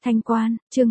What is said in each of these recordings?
Thanh Quan, chương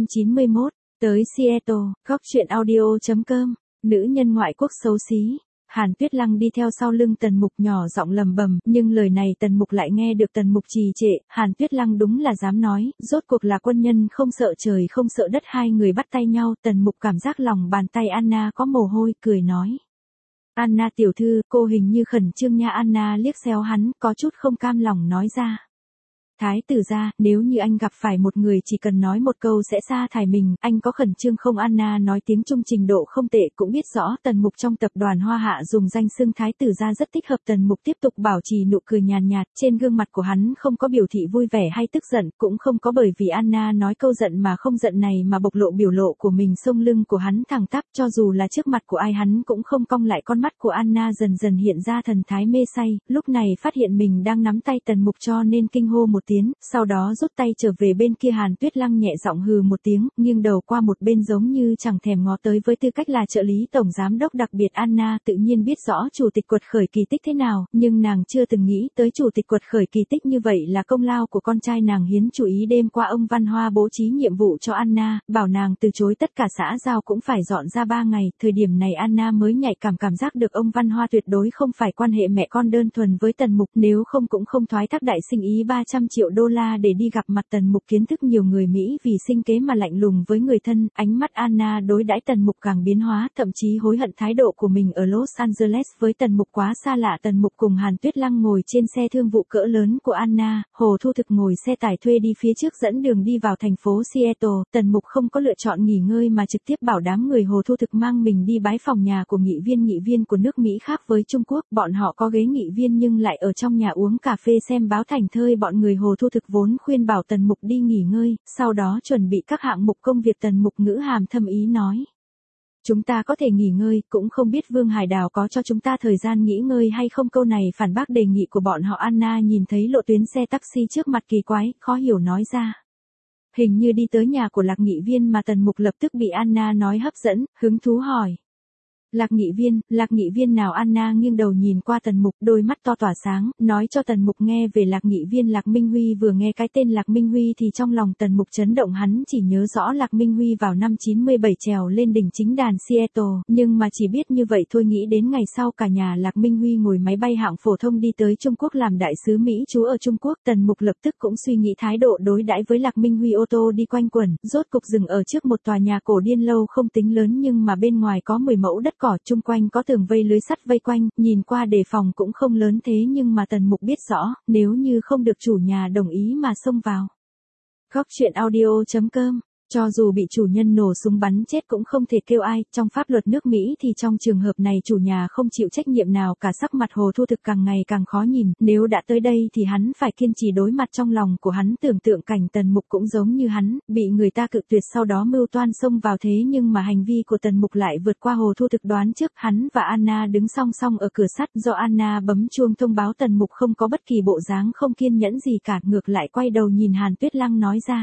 291, tới Seattle, góc truyện audio.com, nữ nhân ngoại quốc xấu xí. Hàn Tuyết Lăng đi theo sau lưng Tần Mục nhỏ giọng lầm bầm, nhưng lời này Tần Mục lại nghe được. Tần Mục trì trệ, Hàn Tuyết Lăng đúng là dám nói, rốt cuộc là quân nhân không sợ trời không sợ đất, hai người bắt tay nhau. Tần Mục cảm giác lòng bàn tay Anna có mồ hôi, cười nói. Anna tiểu thư, cô hình như khẩn trương nha. Anna liếc xéo hắn, có chút không cam lòng nói ra. Thái tử gia, nếu như anh gặp phải một người chỉ cần nói một câu sẽ sa thải mình, anh có khẩn trương không? Anna nói tiếng Trung trình độ không tệ, cũng biết rõ Tần Mục trong tập đoàn Hoa Hạ dùng danh xưng Thái tử gia rất thích hợp. Tần Mục tiếp tục bảo trì nụ cười nhàn nhạt, trên gương mặt của hắn không có biểu thị vui vẻ hay tức giận, cũng không có bởi vì Anna nói câu giận mà không giận này mà bộc lộ biểu lộ của mình. Sống lưng của hắn thẳng tắp, cho dù là trước mặt của ai hắn cũng không cong lại. Con mắt của Anna dần dần hiện ra thần thái mê say, lúc này phát hiện mình đang nắm tay Tần Mục cho nên kinh hô một tiếng, sau đó rút tay trở về bên kia. Hàn Tuyết Lăng nhẹ giọng hừ một tiếng, nghiêng đầu qua một bên giống như chẳng thèm ngó tới. Với tư cách là trợ lý tổng giám đốc đặc biệt, Anna tự nhiên biết rõ chủ tịch quật khởi kỳ tích thế nào, nhưng nàng chưa từng nghĩ tới chủ tịch quật khởi kỳ tích như vậy là công lao của con trai nàng. Hiến chú ý đêm qua ông Văn Hoa bố trí nhiệm vụ cho Anna, bảo nàng từ chối tất cả xã giao cũng phải dọn ra 3 ngày. Thời điểm này Anna mới nhạy cảm giác được ông Văn Hoa tuyệt đối không phải quan hệ mẹ con đơn thuần với Tần Mục, nếu không cũng không thoái thác đại sinh ý $300 triệu để đi gặp mặt Tần Mục. Kiến thức nhiều người Mỹ vì sinh kế mà lạnh lùng với người thân, ánh mắt Anna đối đãi Tần Mục càng biến hóa, thậm chí hối hận thái độ của mình ở Los Angeles với Tần Mục quá xa lạ. Tần Mục cùng Hàn Tuyết Lăng ngồi trên xe thương vụ cỡ lớn của Anna, Hồ Thu Thực ngồi xe tải thuê đi phía trước dẫn đường đi vào thành phố Seattle. Tần Mục không có lựa chọn nghỉ ngơi mà trực tiếp bảo đám người Hồ Thu Thực mang mình đi bái phòng nhà của nghị viên của nước Mỹ. Khác với Trung Quốc, bọn họ có ghế nghị viên nhưng lại ở trong nhà uống cà phê xem báo thành thơi. Bọn người Hồ Thu Thực vốn khuyên bảo Tần Mục đi nghỉ ngơi, sau đó chuẩn bị các hạng mục công việc. Tần Mục ngữ hàm thâm ý nói. Chúng ta có thể nghỉ ngơi, cũng không biết Vương Hải Đào có cho chúng ta thời gian nghỉ ngơi hay không? Câu này phản bác đề nghị của bọn họ. Anna nhìn thấy lộ tuyến xe taxi trước mặt kỳ quái, khó hiểu nói ra. Hình như đi tới nhà của Lạc nghị viên mà. Tần Mục lập tức bị Anna nói hấp dẫn, hứng thú hỏi. Lạc nghị viên nào? Anna nghiêng đầu nhìn qua Tần Mục, đôi mắt to tỏa sáng, nói cho Tần Mục nghe về Lạc nghị viên Lạc Minh Huy. Vừa nghe cái tên Lạc Minh Huy thì trong lòng Tần Mục chấn động. Hắn chỉ nhớ rõ Lạc Minh Huy vào năm 97 trèo lên đỉnh chính đàn Seattle, nhưng mà chỉ biết như vậy thôi. Nghĩ đến ngày sau cả nhà Lạc Minh Huy ngồi máy bay hạng phổ thông đi tới Trung Quốc làm đại sứ Mỹ trú ở Trung Quốc, Tần Mục lập tức cũng suy nghĩ thái độ đối đãi với Lạc Minh Huy. Ô tô đi quanh quẩn, rốt cục dừng ở trước một tòa nhà cổ điên lâu không tính lớn, nhưng mà bên ngoài có 10 mẫu đất cỏ, chung quanh có tường vây lưới sắt vây quanh, nhìn qua đề phòng cũng không lớn. Thế nhưng mà Tần Mục biết rõ, nếu như không được chủ nhà đồng ý mà xông vào. Góc truyện audio.com, cho dù bị chủ nhân nổ súng bắn chết cũng không thể kêu ai. Trong pháp luật nước Mỹ thì trong trường hợp này chủ nhà không chịu trách nhiệm nào cả. Sắc mặt Hồ Thu Thực càng ngày càng khó nhìn, nếu đã tới đây thì hắn phải kiên trì đối mặt. Trong lòng của hắn tưởng tượng cảnh Tần Mục cũng giống như hắn, bị người ta cự tuyệt sau đó mưu toan xông vào. Thế nhưng mà hành vi của Tần Mục lại vượt qua Hồ Thu Thực đoán trước. Hắn và Anna đứng song song ở cửa sắt, do Anna bấm chuông thông báo Tần Mục không có bất kỳ bộ dáng không kiên nhẫn gì cả, ngược lại quay đầu nhìn Hàn Tuyết Lăng nói ra.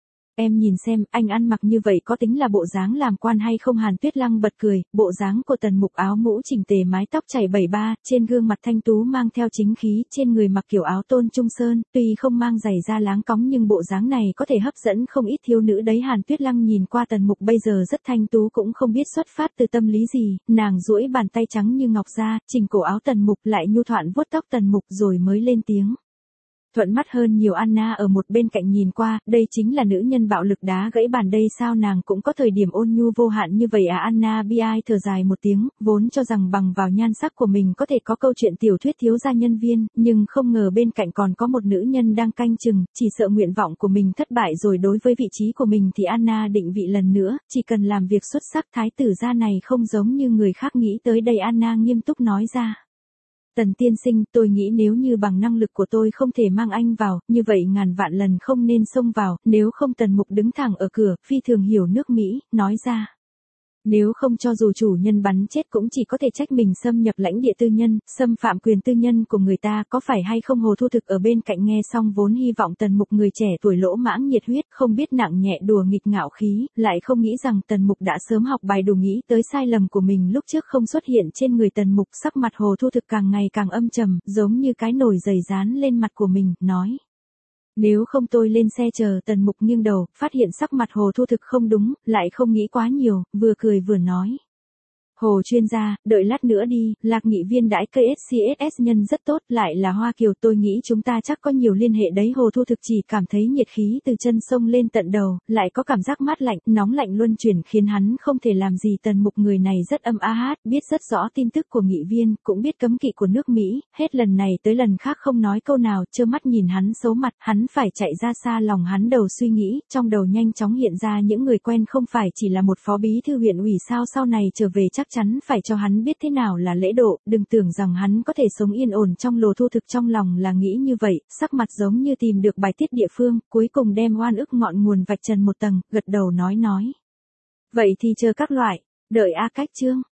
Em nhìn xem, anh ăn mặc như vậy có tính là bộ dáng làm quan hay không? Hàn Tuyết Lăng bật cười, bộ dáng của Tần Mục áo mũ chỉnh tề, mái tóc chảy 73, trên gương mặt thanh tú mang theo chính khí, trên người mặc kiểu áo tôn trung sơn, tuy không mang giày da láng cóng nhưng bộ dáng này có thể hấp dẫn không ít thiếu nữ đấy. Hàn Tuyết Lăng nhìn qua Tần Mục bây giờ rất thanh tú, cũng không biết xuất phát từ tâm lý gì, nàng duỗi bàn tay trắng như ngọc ra, chỉnh cổ áo Tần Mục, lại nhu thuận vuốt tóc Tần Mục rồi mới lên tiếng. Thuận mắt hơn nhiều. Anna ở một bên cạnh nhìn qua, đây chính là nữ nhân bạo lực đá gãy bàn đây sao? Nàng cũng có thời điểm ôn nhu vô hạn như vậy à? Anna bi ai thở dài một tiếng, vốn cho rằng bằng vào nhan sắc của mình có thể có câu chuyện tiểu thuyết thiếu gia nhân viên, nhưng không ngờ bên cạnh còn có một nữ nhân đang canh chừng, chỉ sợ nguyện vọng của mình thất bại rồi. Đối với vị trí của mình thì Anna định vị lần nữa, chỉ cần làm việc xuất sắc. Thái tử gia này không giống như người khác nghĩ tới đây. Anna nghiêm túc nói ra. Tần tiên sinh, tôi nghĩ nếu như bằng năng lực của tôi không thể mang anh vào, như vậy ngàn vạn lần không nên xông vào, nếu không. Tần Mục đứng thẳng ở cửa, phi thường hiểu nước Mỹ, nói ra. Nếu không cho dù chủ nhân bắn chết cũng chỉ có thể trách mình xâm nhập lãnh địa tư nhân, xâm phạm quyền tư nhân của người ta, có phải hay không? Hồ Thu Thực ở bên cạnh nghe xong vốn hy vọng Tần Mục người trẻ tuổi lỗ mãng nhiệt huyết, không biết nặng nhẹ đùa nghịch ngạo khí, lại không nghĩ rằng Tần Mục đã sớm học bài đủ, nghĩ tới sai lầm của mình lúc trước không xuất hiện trên người Tần Mục. Sắc mặt Hồ Thu Thực càng ngày càng âm trầm, giống như cái nồi dày dán lên mặt của mình, nói. Nếu không tôi lên xe chờ. Tần Mục nghiêng đầu, phát hiện sắc mặt Hồ Thu Thực không đúng, lại không nghĩ quá nhiều, vừa cười vừa nói. Hồ chuyên gia, đợi lát nữa đi, Lạc nghị viên đãi KSCSS nhân rất tốt, lại là Hoa Kiều, tôi nghĩ chúng ta chắc có nhiều liên hệ đấy. Hồ Thu Thực chỉ cảm thấy nhiệt khí từ chân sông lên tận đầu, lại có cảm giác mát lạnh, nóng lạnh luân chuyển khiến hắn không thể làm gì. Tần Mục người này rất âm a, biết rất rõ tin tức của nghị viên, cũng biết cấm kỵ của nước Mỹ, hết lần này tới lần khác không nói câu nào, trơ mắt nhìn hắn xấu mặt, hắn phải chạy ra xa. Lòng hắn đầu suy nghĩ, trong đầu nhanh chóng hiện ra những người quen không phải chỉ là một phó bí thư huyện ủy sao, sau này trở về chắc chắn phải cho hắn biết thế nào là lễ độ, đừng tưởng rằng hắn có thể sống yên ổn trong Lô Thu Thực trong lòng là nghĩ như vậy, sắc mặt giống như tìm được bài tiết địa phương, cuối cùng đem oan ức ngọn nguồn vạch trần một tầng, gật đầu nói. Vậy thì chờ các loại, đợi cách chương.